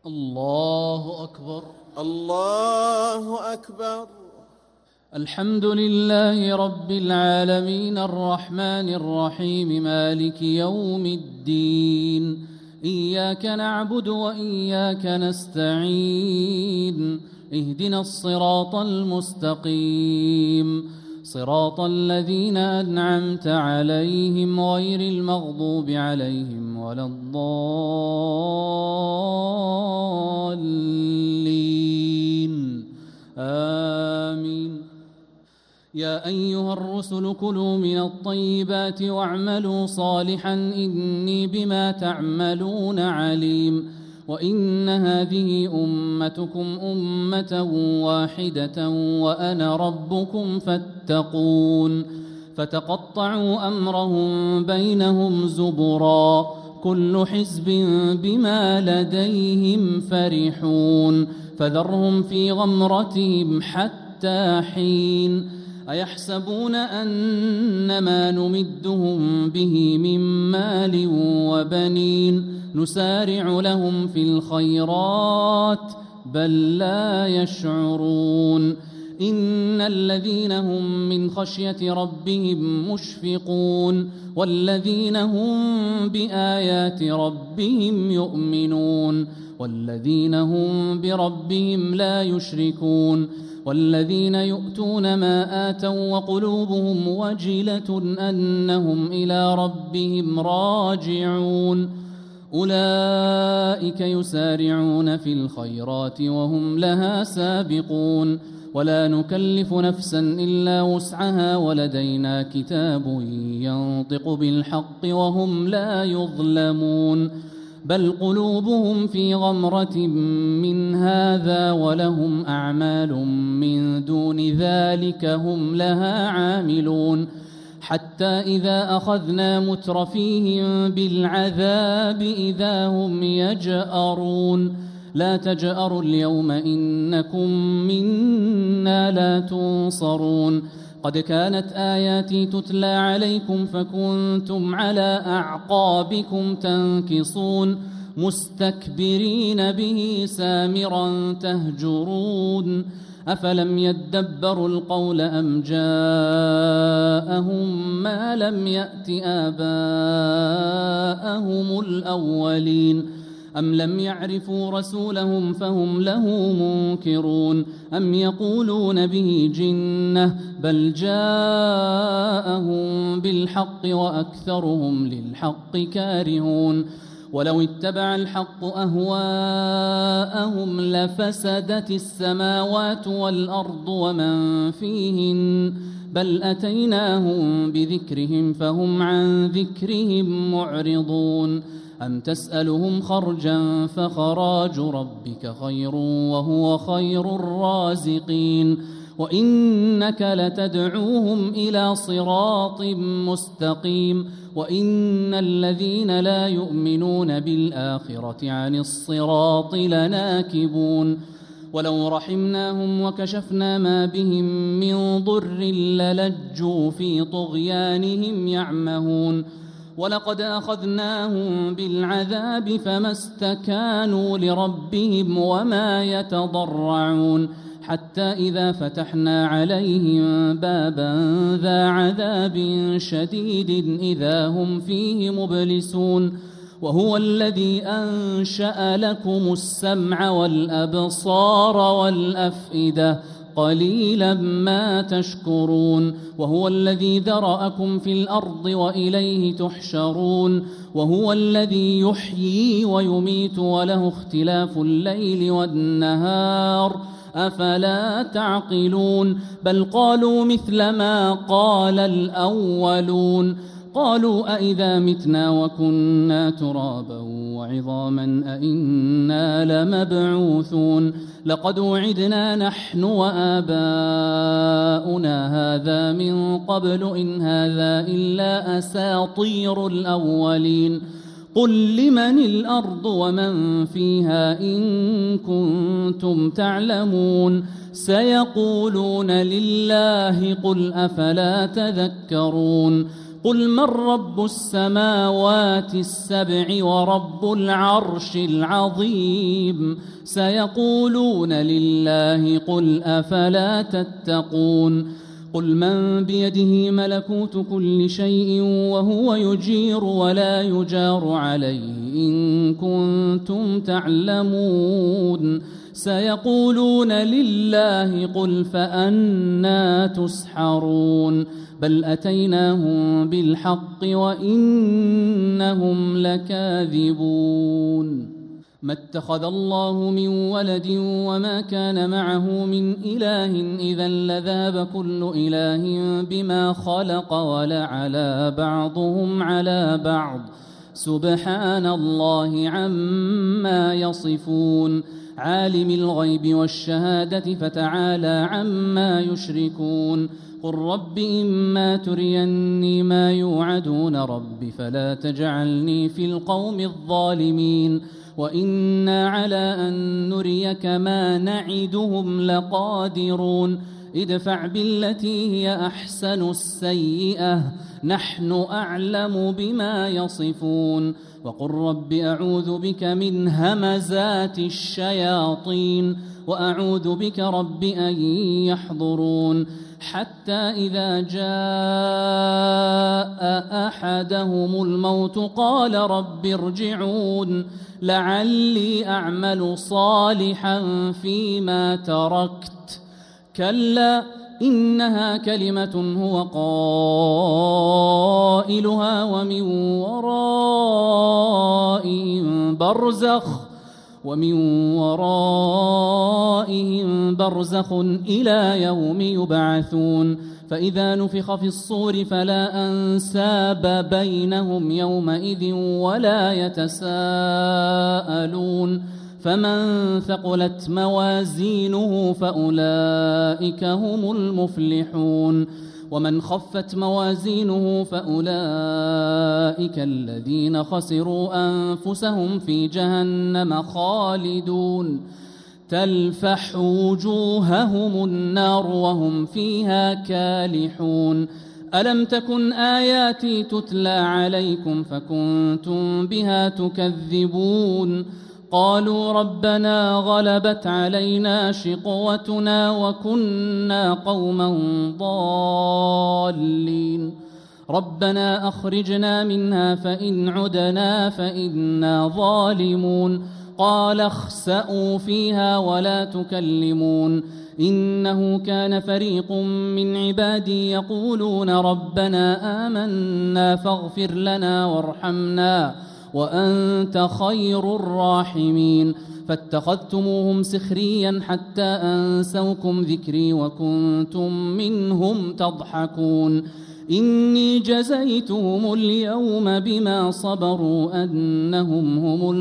الله أكبر. الله أكبر. الحمد لله رب العالمين الرحمن الرحيم مالك يوم الدين. إياك نعبد وإياك نستعين. اهدنا الصراط المستقيم، صراط الذين أنعمت عليهم غير المغضوب عليهم ولا الضالين. آمين. يا أيها الرسل كلوا من الطيبات واعملوا صالحا إني بما تعملون عليم. وإن هذه أمتكم أمة واحدة وأنا ربكم فاتقون. فتقطعوا أمرهم بينهم زبرا، كل حزب بما لديهم فرحون. فذرهم في غمرتهم حتى حين. أيحسبون أنما نمدهم به من مال وبنين نسارع لهم في الخيرات بل لا يشعرون. إن الذين هم من خشية ربهم مشفقون والذين هم بآيات ربهم يؤمنون والذين هم بربهم لا يشركون والذين يؤتون ما آتوا وقلوبهم وجلة أنهم إلى ربهم راجعون. أولئك يسارعون في الخيرات وهم لها سابقون. ولا نكلف نفسا إلا وسعها ولدينا كتاب ينطق بالحق وهم لا يظلمون. بل قلوبهم في غمرة من هذا ولهم أعمال من دون ذلك هم لها عاملون. حتى إذا أخذنا مترفيهم بالعذاب إذا هم يجأرون. لا تجأروا اليوم إنكم منا لا تنصرون. قد كانت آياتي تتلى عليكم فكنتم على أعقابكم تنكصون مستكبرين به سامرا تهجرون. أفلم يدبروا القول أم جاءهم ما لم يأت آباءهم الأولين. أم لم يعرفوا رسولهم فهم له منكرون. أم يقولون به جنة بل جاءهم بالحق وأكثرهم للحق كارهون. ولو اتبع الحق أهواءهم لفسدت السماوات والأرض ومن فيهن بل أتيناهم بذكرهم فهم عن ذكرهم معرضون. أم تسألهم خرجا فخراج ربك خير وهو خير الرازقين. وإنك لتدعوهم إلى صراط مستقيم. وإن الذين لا يؤمنون بالآخرة عن الصراط لناكبون. ولو رحمناهم وكشفنا ما بهم من ضر للجوا في طغيانهم يعمهون. ولقد أخذناهم بالعذاب فما استكانوا لربهم وما يتضرعون. حتى إذا فتحنا عليهم بابا ذا عذاب شديد إذا هم فيه مبلسون. وهو الذي أنشأ لكم السمع والأبصار والأفئدة قليلا ما تشكرون. وهو الذي ذرأكم في الأرض وإليه تحشرون. وهو الذي يحيي ويميت وله اختلاف الليل والنهار أفلا تعقلون. بل قالوا مثل ما قال الأولون. قالوا أئذا متنا وكنا ترابا وعظاما أئنا لمبعوثون. لقد وعدنا نحن وآباؤنا هذا من قبل إن هذا إلا أساطير الأولين. قل لمن الأرض ومن فيها إن كنتم تعلمون. سيقولون لله قل أفلا تذكرون. قل من رب السماوات السبع ورب العرش العظيم سيقولون لله قل أفلا تتقون قل من بيده ملكوت كل شيء وهو يجير ولا يجار عليه إن كنتم تعلمون سيقولون لله قل فأنى تسحرون بل أتيناهم بالحق وإنهم لكاذبون ما اتخذ الله من ولد وما كان معه من إله إذا لذاب كل إله بما خلق ولعلى بعضهم على بعض سبحان الله عما يصفون عالم الغيب والشهادة فتعالى عما يشركون قل رب إما تريني ما يوعدون رب فلا تجعلني في القوم الظالمين وإنا على أن نريك ما نعدهم لقادرون ادفع بالتي هي أحسن السيئة نحن أعلم بما يصفون وقل رب أعوذ بك من همزات الشياطين وأعوذ بك رب أن يحضرون حتى إذا جاء أحدهم الموت قال رب ارجعون لعلي أعمل صالحا فيما تركت كلا إنها كلمة هو قائلها ومن ورائهم برزخ إلى يوم يبعثون فإذا نفخ في الصور فلا أنساب بينهم يومئذ ولا يتساءلون فمن ثقلت موازينه فأولئك هم المفلحون ومن خفت موازينه فأولئك الذين خسروا أنفسهم في جهنم خالدون تلفح وجوههم النار وهم فيها كالحون ألم تكن آياتي تتلى عليكم فكنتم بها تكذبون قالوا ربنا غلبت علينا شقوتنا وكنا قوما ضالين ربنا أخرجنا منها فإن عدنا فإنا ظالمون قال اخسئوا فيها ولا تكلمون إنه كان فريق من عبادي يقولون ربنا آمنا فاغفر لنا وارحمنا وأنت خير الراحمين فاتخذتموهم سخريا حتى أنسوكم ذكري وكنتم منهم تضحكون إني جزيتهم اليوم بما صبروا أنهم هم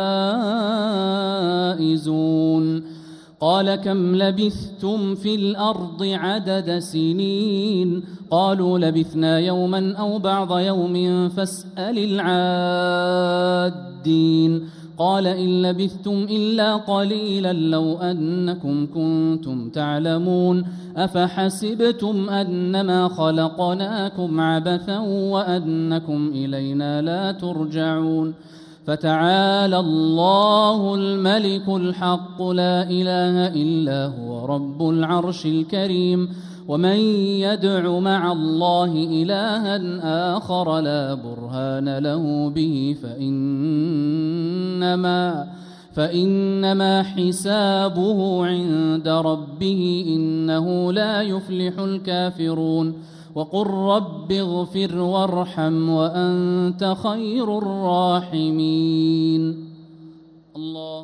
الفائزون قال كم لبثتم في الأرض عدد سنين قالوا لبثنا يوما أو بعض يوم فاسأل العادين قال إن لبثتم إلا قليلا لو أنكم كنتم تعلمون أفحسبتم أنما خلقناكم عبثا وأنكم إلينا لا ترجعون فتعالى الله الملك الحق لا إله إلا هو رب العرش الكريم ومن يدع مع الله إلها آخر لا برهان له به فإنما حسابه عند ربه إنه لا يفلح الكافرون وقل رب اغفر وارحم وأنت خير الراحمين الله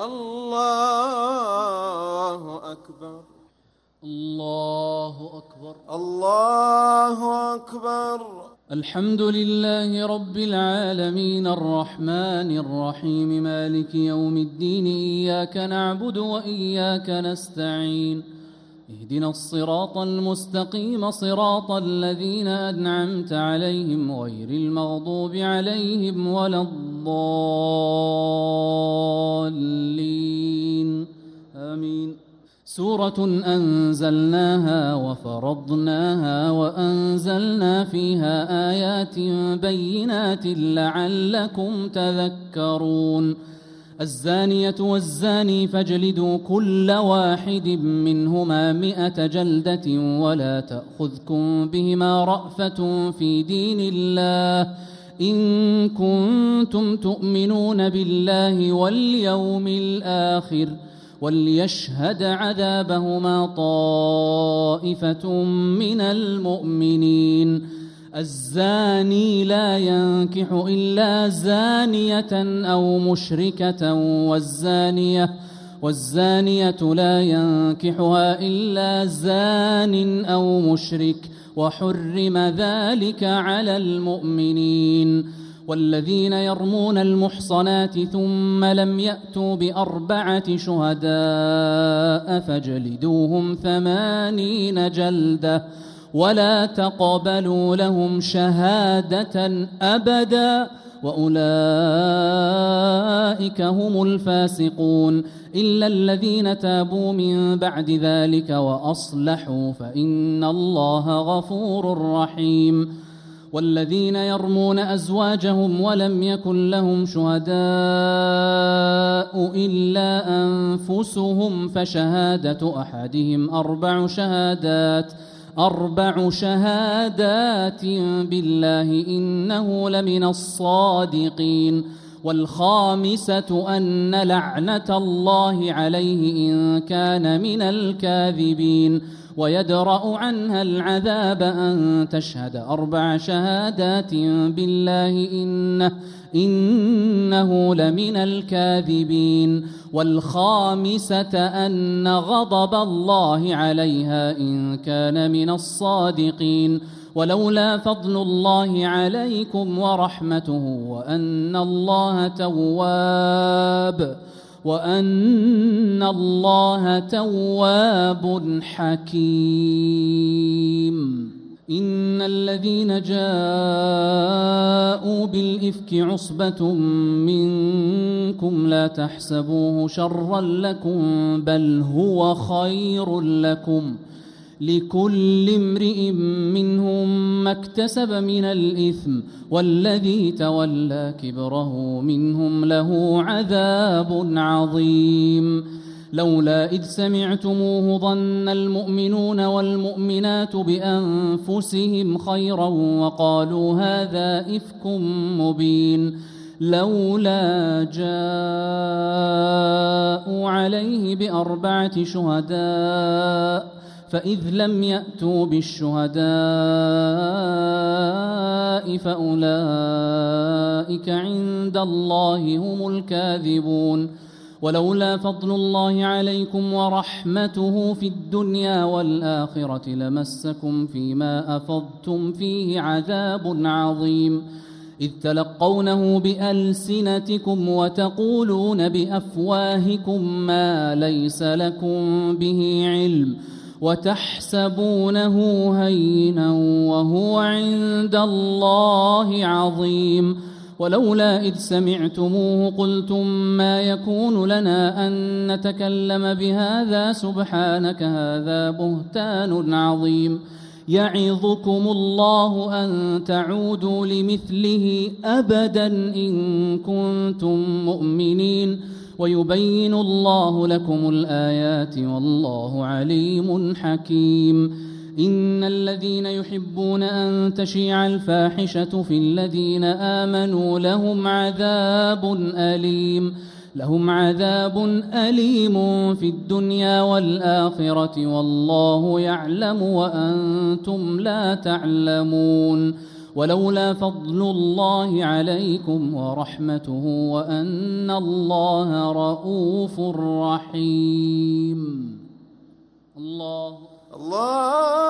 أكبر الله أكبر الله أكبر الحمد لله رب العالمين الرحمن الرحيم مالك يوم الدين إياك نعبد وإياك نستعين اهدنا الصراط المستقيم صراط الذين أنعمت عليهم غير المغضوب عليهم ولا الضالين آمين سورة أنزلناها وفرضناها وأنزلنا فيها آيات بينات لعلكم تذكرون. الزانية والزاني فاجلدوا كل واحد منهما 100 جلدة ولا تأخذكم بهما رأفة في دين الله إن كنتم تؤمنون بالله واليوم الآخر وليشهد عذابهما طائفة من المؤمنين. الزاني لا ينكح إلا زانية أو مشركة والزانية لا ينكحها إلا زان أو مشرك وحرم ذلك على المؤمنين. والذين يرمون المحصنات ثم لم يأتوا ب4 شهداء فاجلدوهم 80 جلدة ولا تقبلوا لهم شهادة أبدا وأولئك هم الفاسقون إلا الذين تابوا من بعد ذلك وأصلحوا فإن الله غفور رحيم. والذين يرمون أزواجهم ولم يكن لهم شهداء إلا أنفسهم فشهادة أحدهم 4 شهادات بالله إنه لمن الصادقين. والخامسة أن لعنة الله عليه إن كان من الكاذبين ويدرأ عنها العذاب أن تشهد 4 شهادات بالله إنه لمن الكاذبين. والخامسة أن غضب الله عليها إن كان من الصادقين ولولا فضل الله عليكم ورحمته وأن الله تواب حكيم. إن الذين جاءوا بالإفك عصبة منكم لا تحسبوه شرا لكم بل هو خير لكم لكل امرئ منهم ما اكتسب من الإثم والذي تولى كبره منهم له عذاب عظيم. لولا إذ سمعتموه ظن المؤمنون والمؤمنات بأنفسهم خيرا وقالوا هذا إفك مبين. لولا جاءوا عليه ب4 شهداء فإذ لم يأتوا بالشهداء فأولئك عند الله هم الكاذبون. ولولا فضل الله عليكم ورحمته في الدنيا والآخرة لمسكم فيما أفضتم فيه عذاب عظيم إذ تلقونه بألسنتكم وتقولون بأفواهكم ما ليس لكم به علم وتحسبونه هينا وهو عند الله عظيم. ولولا إذ سمعتموه قلتم ما يكون لنا أن نتكلم بهذا سبحانك هذا بهتان عظيم. يعظكم الله أن تعودوا لمثله أبدا إن كنتم مؤمنين ويبين الله لكم الآيات والله عليم حكيم. إن الذين يحبون أن تشيع الفاحشة في الذين آمنوا لهم عذاب أليم في الدنيا والآخرة والله يعلم وأنتم لا تعلمون. ولولا فضل الله عليكم ورحمته وأن الله رؤوف رحيم. الله